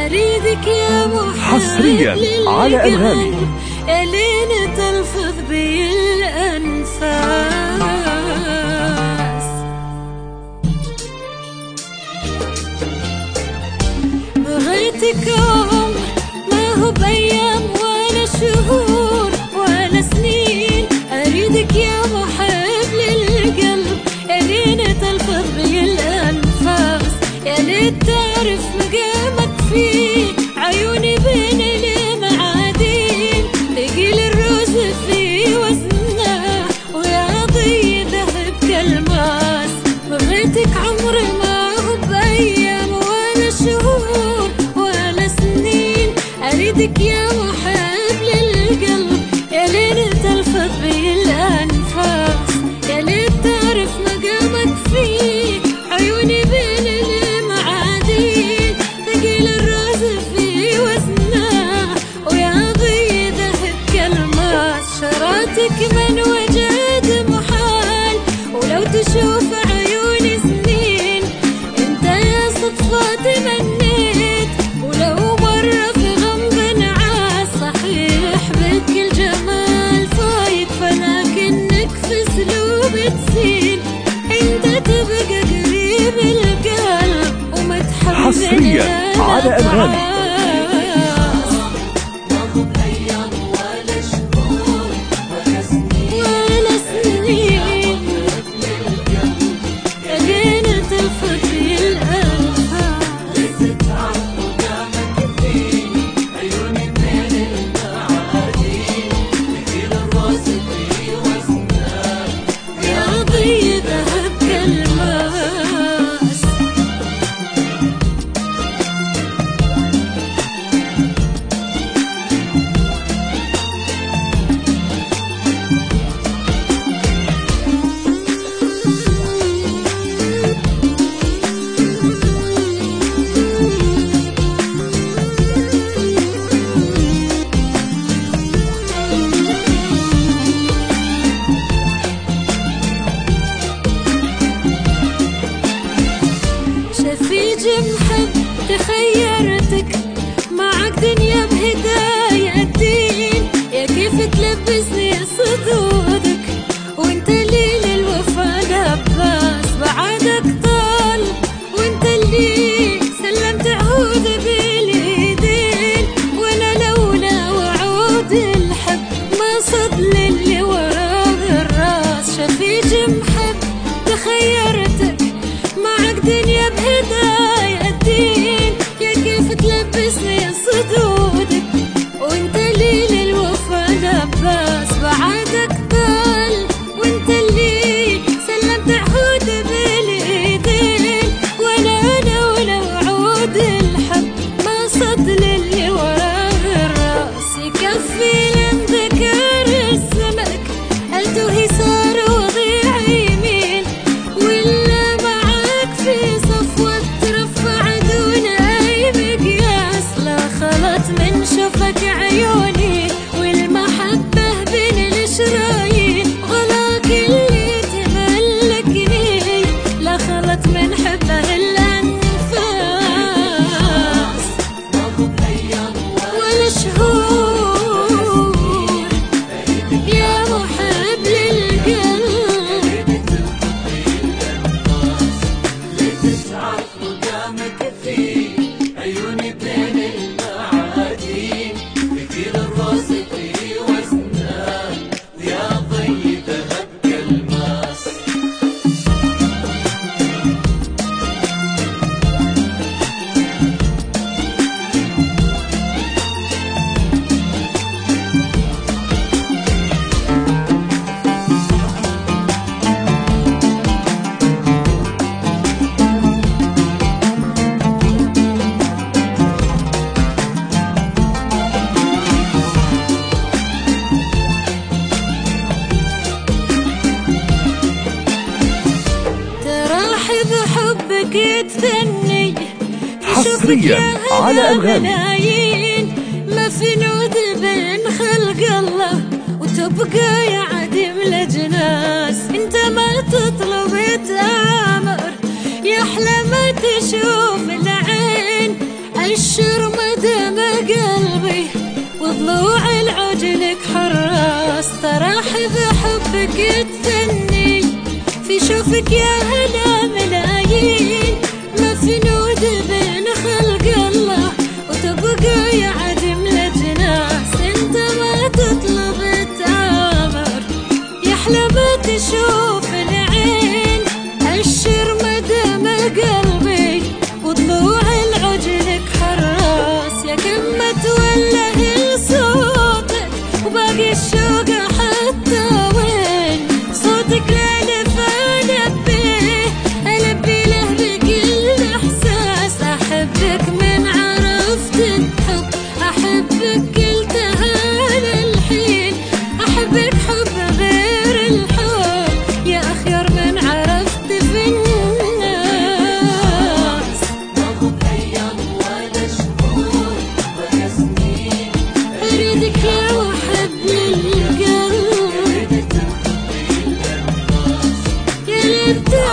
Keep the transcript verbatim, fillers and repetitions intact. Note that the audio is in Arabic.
اريدك يا محب حصريا على أنغامي الين تلفظ بي الانفاس. بغيتك عمر ما هو بايام ولا شهور ولا سنين، اريدك يا محب للقلب الين تلفظ بي الانفاس. يا ليت تعرف مقامك في عيوني بين المعادين، ثقيل الروز في وزنه ويا ضي ذهب كالماس. بغيتك عمري ما هو بايام ولا شهور ولا سنين، اريدك يا محب للقلب يا لين تلفظ بي الانفاس. يا ليت تعرف مقامك في عيوني بين المعادين، ثقيل الروز في وزنه ويا ضي ذهب كالماس. شراتك من وجد محال ولو تشوف عيوني سنين، انت يا صدفة تمنيت ولو مرة في غمض نعاس. صحيح بك الجمال فايق فلكنك في اسلوب تزين، انت تبقى قريب القلب ومتحب حصريا على أنغامي. محب تخيرتك معك دنيا بهدايا الدين، يا كيف تلبسني صدودك وانت اللي للوفا لباس. بعدك طال وانت اللي سلمت عهود بالايدين، وانا لولا وعود الحب ما صد للي وراه الراس. شفيج محب تخيرتك معك دنيا بهدايا الدين، يا كيف تلبسني صدودك وانت اللي للوفا لباس. بعدك طال وانت اللي سلمت عهود بالايدين، وانا انا ولا وعود الحب ما صد للي وراه الراس. يكفي لنذكر اسمك التوهي صار وضيع يمين، ولا معاك في صفوة ترفع دون اي مقياس. لا خلط من شوفك عيوني والمحبة بين الشرايين، غلاك اللي تملكني لا خلط من حبه الانفاس. ولا شهور يا محب للقلب لتسعد قدامك في عيوني بين المعادين، ثقيل الراس في وزنه يا ضي ذهب كالماس. ترحب حبك يتثني حصريا على أنغامي. ما في نود بين خلق الله وتبقى يا عديم الأجناس. انت ما تطلب تآمر يا أحلى ما تشوف العين، الشر ما اشوفك يا هلا ملايين مفنود بين خلق الله وتبقى يا عدم لجناس انت ما تطلب التامر يحلى ما تشوف العين الشر مدام قلبي وضلوع العجلك حراس يا كم توله صوتك وباقي الشوق حتى وين صوتك لالف ألبيه ألبي له بكل إحساس أحبك من عرفت الحب أحبك قلتها للحين أحبك حب غير الحب يا أخير من عرفت في الناس ماهو بأيام ولا شهور ولا سنين أريدك يا وحب للقلب يا ريت تنطقي الأنفاس يا ريت